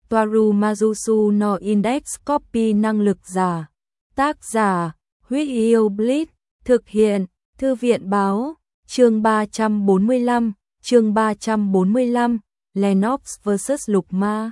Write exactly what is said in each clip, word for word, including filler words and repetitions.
Toaru Majusu no Index Copy năng lực giả. Tác giả, Huyết Yêu Blitz, thực hiện, Thư viện báo, chương ba trăm bốn mươi lăm, chương ba trăm bốn mươi lăm, Lennox versus Lục Ma.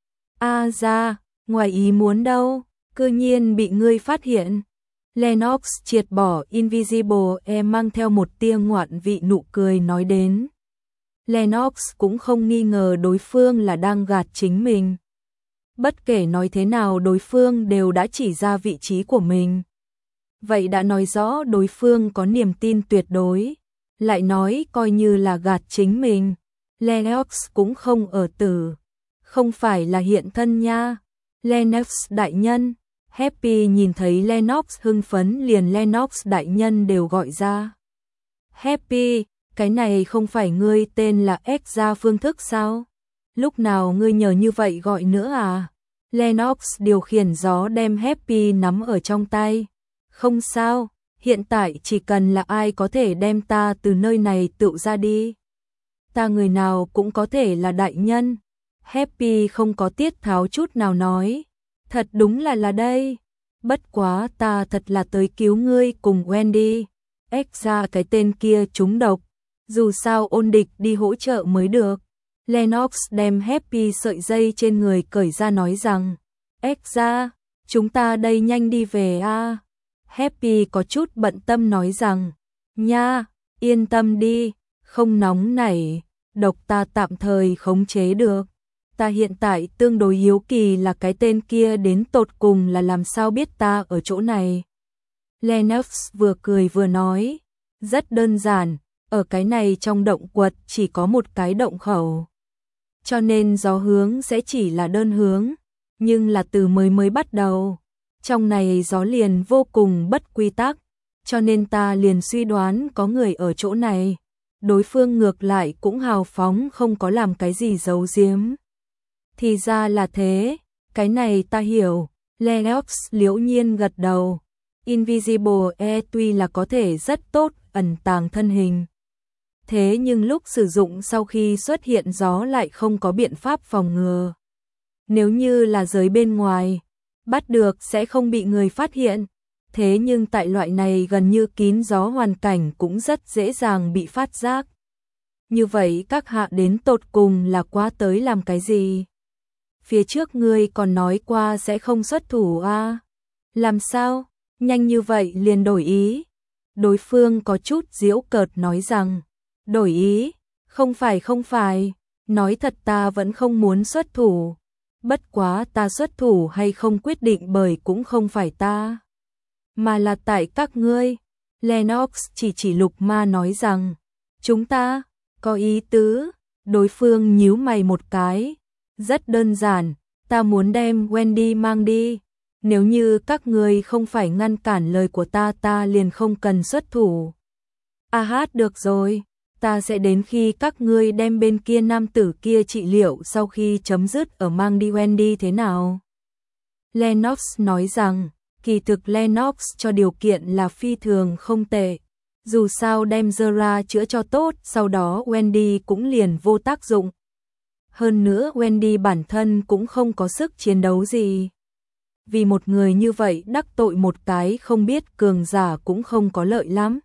A ra, ngoài ý muốn đâu, cư nhiên bị ngươi phát hiện. Lennox triệt bỏ Invisible E mang theo một tia ngoạn vị nụ cười nói đến. Lennox cũng không nghi ngờ đối phương là đang gạt chính mình. Bất kể nói thế nào đối phương đều đã chỉ ra vị trí của mình. Vậy đã nói rõ đối phương có niềm tin tuyệt đối. Lại nói coi như là gạt chính mình. Lennox cũng không ở tử. Không phải là hiện thân nha. Lennox đại nhân. Happy nhìn thấy Lennox hưng phấn liền Lennox đại nhân đều gọi ra. Happy, cái này không phải ngươi tên là X ra phương thức sao? Lúc nào ngươi nhờ như vậy gọi nữa à? Lennox điều khiển gió đem Happy nắm ở trong tay. Không sao, hiện tại chỉ cần là ai có thể đem ta từ nơi này tự ra đi. Ta người nào cũng có thể là đại nhân. Happy không có tiết tháo chút nào nói. Thật đúng là là đây. Bất quá ta thật là tới cứu ngươi cùng Wendy. X ra cái tên kia trúng độc. Dù sao ôn địch đi hỗ trợ mới được. Lennox đem Happy sợi dây trên người cởi ra nói rằng. X ra, chúng ta đây nhanh đi về a. Happy có chút bận tâm nói rằng. Nha, yên tâm đi, không nóng nảy, độc ta tạm thời khống chế được. Ta hiện tại tương đối hiếu kỳ là cái tên kia đến tột cùng là làm sao biết ta ở chỗ này. Lennox vừa cười vừa nói. Rất đơn giản, ở cái này trong động quật chỉ có một cái động khẩu. Cho nên gió hướng sẽ chỉ là đơn hướng, nhưng là từ mới mới bắt đầu. Trong này gió liền vô cùng bất quy tắc, cho nên ta liền suy đoán có người ở chỗ này. Đối phương ngược lại cũng hào phóng không có làm cái gì giấu giếm. Thì ra là thế, cái này ta hiểu. Lennox liễu nhiên gật đầu. Invisible E tuy là có thể rất tốt ẩn tàng thân hình. Thế nhưng lúc sử dụng sau khi xuất hiện gió lại không có biện pháp phòng ngừa. Nếu như là giới bên ngoài, bắt được sẽ không bị người phát hiện. Thế nhưng tại loại này gần như kín gió hoàn cảnh cũng rất dễ dàng bị phát giác. Như vậy các hạ đến tột cùng là quá tới làm cái gì? Phía trước ngươi còn nói qua sẽ không xuất thủ à? Làm sao? Nhanh như vậy liền đổi ý. Đối phương có chút giễu cợt nói rằng. Đổi ý? Không phải không phải. Nói thật ta vẫn không muốn xuất thủ. Bất quá ta xuất thủ hay không quyết định bởi cũng không phải ta. Mà là tại các ngươi. Lennox chỉ chỉ Lục Ma nói rằng. Chúng ta, có ý tứ. Đối phương nhíu mày một cái. Rất đơn giản, ta muốn đem Wendy mang đi. Nếu như các ngươi không phải ngăn cản lời của ta ta liền không cần xuất thủ. À hát được rồi, ta sẽ đến khi các ngươi đem bên kia nam tử kia trị liệu sau khi chấm dứt ở mang đi Wendy thế nào? Lennox nói rằng, kỳ thực Lennox cho điều kiện là phi thường không tệ. Dù sao đem Zara chữa cho tốt, sau đó Wendy cũng liền vô tác dụng. Hơn nữa Wendy bản thân cũng không có sức chiến đấu gì. Vì một người như vậy đắc tội một cái không biết cường giả cũng không có lợi lắm.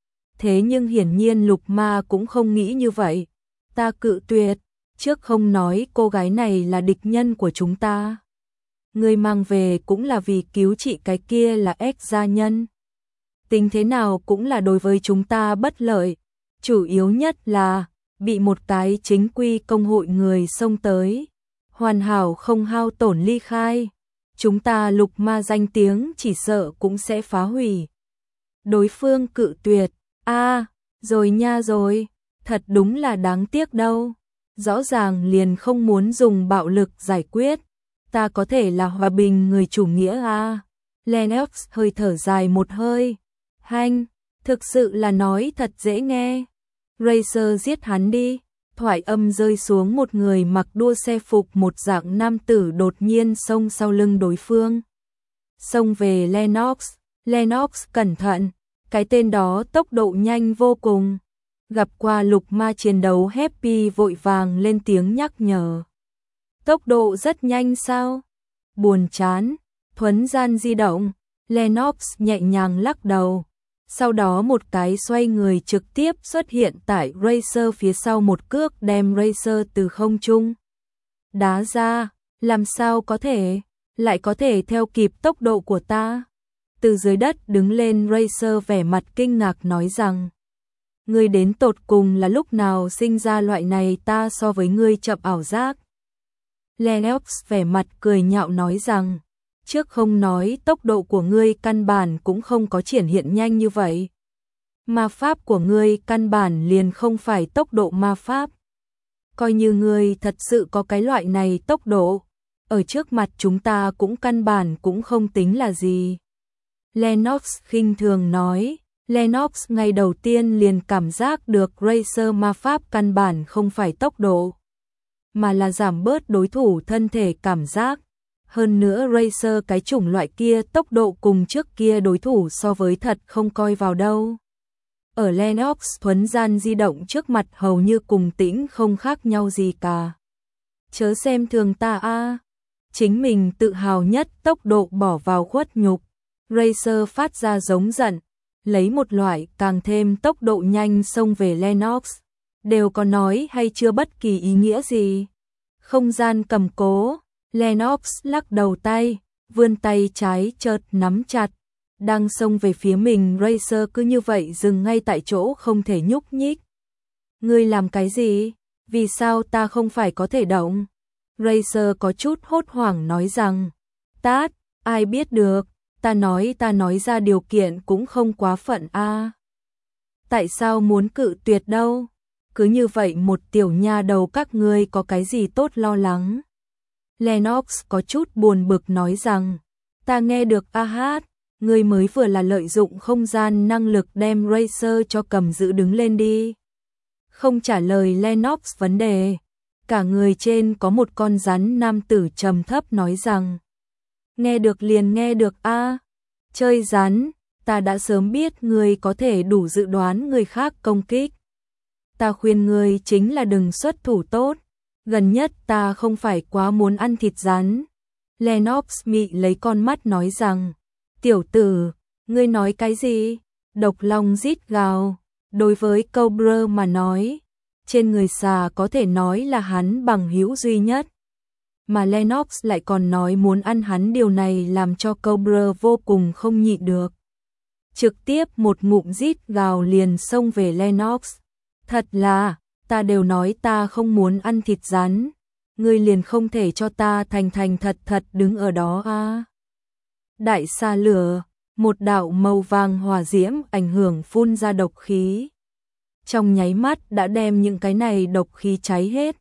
Thế nhưng hiển nhiên Lục Ma cũng không nghĩ như vậy. Ta cự tuyệt, trước không nói cô gái này là địch nhân của chúng ta. Người mang về cũng là vì cứu trị cái kia là X gia nhân. Tính thế nào cũng là đối với chúng ta bất lợi. Chủ yếu nhất là bị một cái chính quy công hội người xông tới. Hoàn hảo không hao tổn ly khai. Chúng ta Lục Ma danh tiếng chỉ sợ cũng sẽ phá hủy. Đối phương cự tuyệt. A, à, rồi nha rồi. Thật đúng là đáng tiếc đâu. Rõ ràng liền không muốn dùng bạo lực giải quyết. Ta có thể là hòa bình người chủ nghĩa à. Lennox hơi thở dài một hơi. Hanh, thực sự là nói thật dễ nghe. Racer giết hắn đi. Thoại âm rơi xuống một người mặc đua xe phục một dạng nam tử đột nhiên xông sau lưng đối phương. Xông về Lennox. Lennox cẩn thận. Cái tên đó tốc độ nhanh vô cùng. Gặp qua Lục Ma chiến đấu Happy vội vàng lên tiếng nhắc nhở. Tốc độ rất nhanh sao? Buồn chán. Thuấn gian di động. Lennox nhẹ nhàng lắc đầu. Sau đó một cái xoay người trực tiếp xuất hiện tại Racer phía sau, một cước đem Racer từ không trung đá ra. Làm sao có thể, lại có thể theo kịp tốc độ của ta? Từ dưới đất đứng lên Racer vẻ mặt kinh ngạc nói rằng, ngươi đến tột cùng là lúc nào sinh ra loại này ta so với ngươi chậm ảo giác. Lennox vẻ mặt cười nhạo nói rằng, trước không nói tốc độ của ngươi căn bản cũng không có triển hiện nhanh như vậy. Ma pháp của ngươi căn bản liền không phải tốc độ ma pháp. Coi như ngươi thật sự có cái loại này tốc độ, ở trước mặt chúng ta cũng căn bản cũng không tính là gì. Lennox khinh thường nói. Lennox ngày đầu tiên liền cảm giác được Racer ma pháp căn bản không phải tốc độ, mà là giảm bớt đối thủ thân thể cảm giác. Hơn nữa Racer cái chủng loại kia tốc độ cùng trước kia đối thủ so với thật không coi vào đâu. Ở Lennox thuấn gian di động trước mặt hầu như cùng tĩnh không khác nhau gì cả. Chớ xem thường ta a, chính mình tự hào nhất tốc độ bỏ vào khuất nhục. Racer phát ra giống giận, lấy một loại càng thêm tốc độ nhanh xông về Lennox. Đều có nói hay chưa bất kỳ ý nghĩa gì. Không gian cầm cố. Lennox lắc đầu tay, vươn tay trái chợt nắm chặt, đang xông về phía mình. Racer cứ như vậy dừng ngay tại chỗ không thể nhúc nhích. Ngươi làm cái gì? Vì sao ta không phải có thể động? Racer có chút hốt hoảng nói rằng, tát, ai biết được, ta nói ta nói ra điều kiện cũng không quá phận a. Tại sao muốn cự tuyệt đâu? Cứ như vậy một tiểu nha đầu các ngươi có cái gì tốt lo lắng? Lennox có chút buồn bực nói rằng, ta nghe được a hát, ngươi mới vừa là lợi dụng không gian năng lực đem Racer cho cầm giữ đứng lên đi. Không trả lời Lennox vấn đề, cả người trên có một con rắn nam tử trầm thấp nói rằng, nghe được liền nghe được a, chơi rắn, ta đã sớm biết ngươi có thể đủ dự đoán người khác công kích. Ta khuyên ngươi chính là đừng xuất thủ tốt. Gần nhất ta không phải quá muốn ăn thịt rắn. Lennox mị lấy con mắt nói rằng, tiểu tử, ngươi nói cái gì? Độc long rít gào. Đối với Cobra mà nói, trên người xà có thể nói là hắn bằng hữu duy nhất. Mà Lennox lại còn nói muốn ăn hắn, điều này làm cho Cobra vô cùng không nhịn được. Trực tiếp một ngụm rít gào liền xông về Lennox. Thật là, ta đều nói ta không muốn ăn thịt rắn, ngươi liền không thể cho ta thành thành thật thật đứng ở đó à? Đại xa lửa, một đạo màu vàng hỏa diễm ảnh hưởng phun ra độc khí. Trong nháy mắt đã đem những cái này độc khí cháy hết.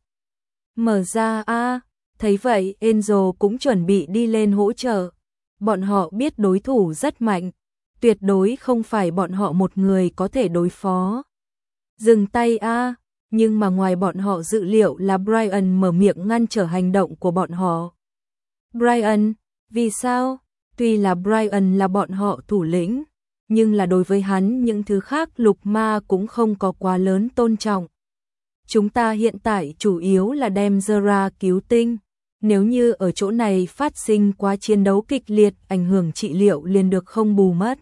Mở ra a, à, thấy vậy Angel cũng chuẩn bị đi lên hỗ trợ. Bọn họ biết đối thủ rất mạnh, tuyệt đối không phải bọn họ một người có thể đối phó. Dừng tay a, à, nhưng mà ngoài bọn họ dự liệu là Brian mở miệng ngăn trở hành động của bọn họ. Brian, vì sao? Tuy là Brian là bọn họ thủ lĩnh, nhưng là đối với hắn những thứ khác lục ma cũng không có quá lớn tôn trọng. Chúng ta hiện tại chủ yếu là đem Zera cứu tinh, nếu như ở chỗ này phát sinh quá chiến đấu kịch liệt, ảnh hưởng trị liệu liền được không bù mất.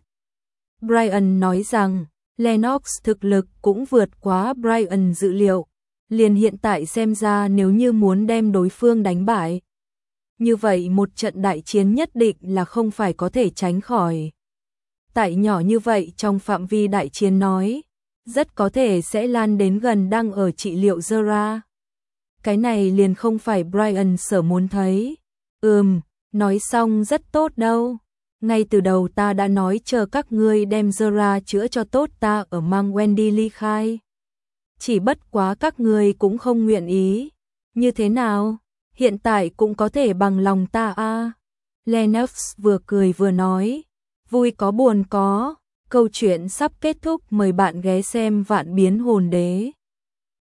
Brian nói rằng, Lennox thực lực cũng vượt quá Brian dự liệu, liền hiện tại xem ra nếu như muốn đem đối phương đánh bại, như vậy một trận đại chiến nhất định là không phải có thể tránh khỏi. Tại nhỏ như vậy trong phạm vi đại chiến nói, rất có thể sẽ lan đến gần đang ở trị liệu Zera. Cái này liền không phải Brian sở muốn thấy. Ừm, nói xong rất tốt đâu. Ngay từ đầu ta đã nói chờ các ngươi đem Zera chữa cho tốt ta ở mang Wendy ly khai. Chỉ bất quá các ngươi cũng không nguyện ý. Như thế nào? Hiện tại cũng có thể bằng lòng ta a. À. Lennox vừa cười vừa nói. Vui có buồn có. Câu chuyện sắp kết thúc, mời bạn ghé xem Vạn Biến Hồn Đế.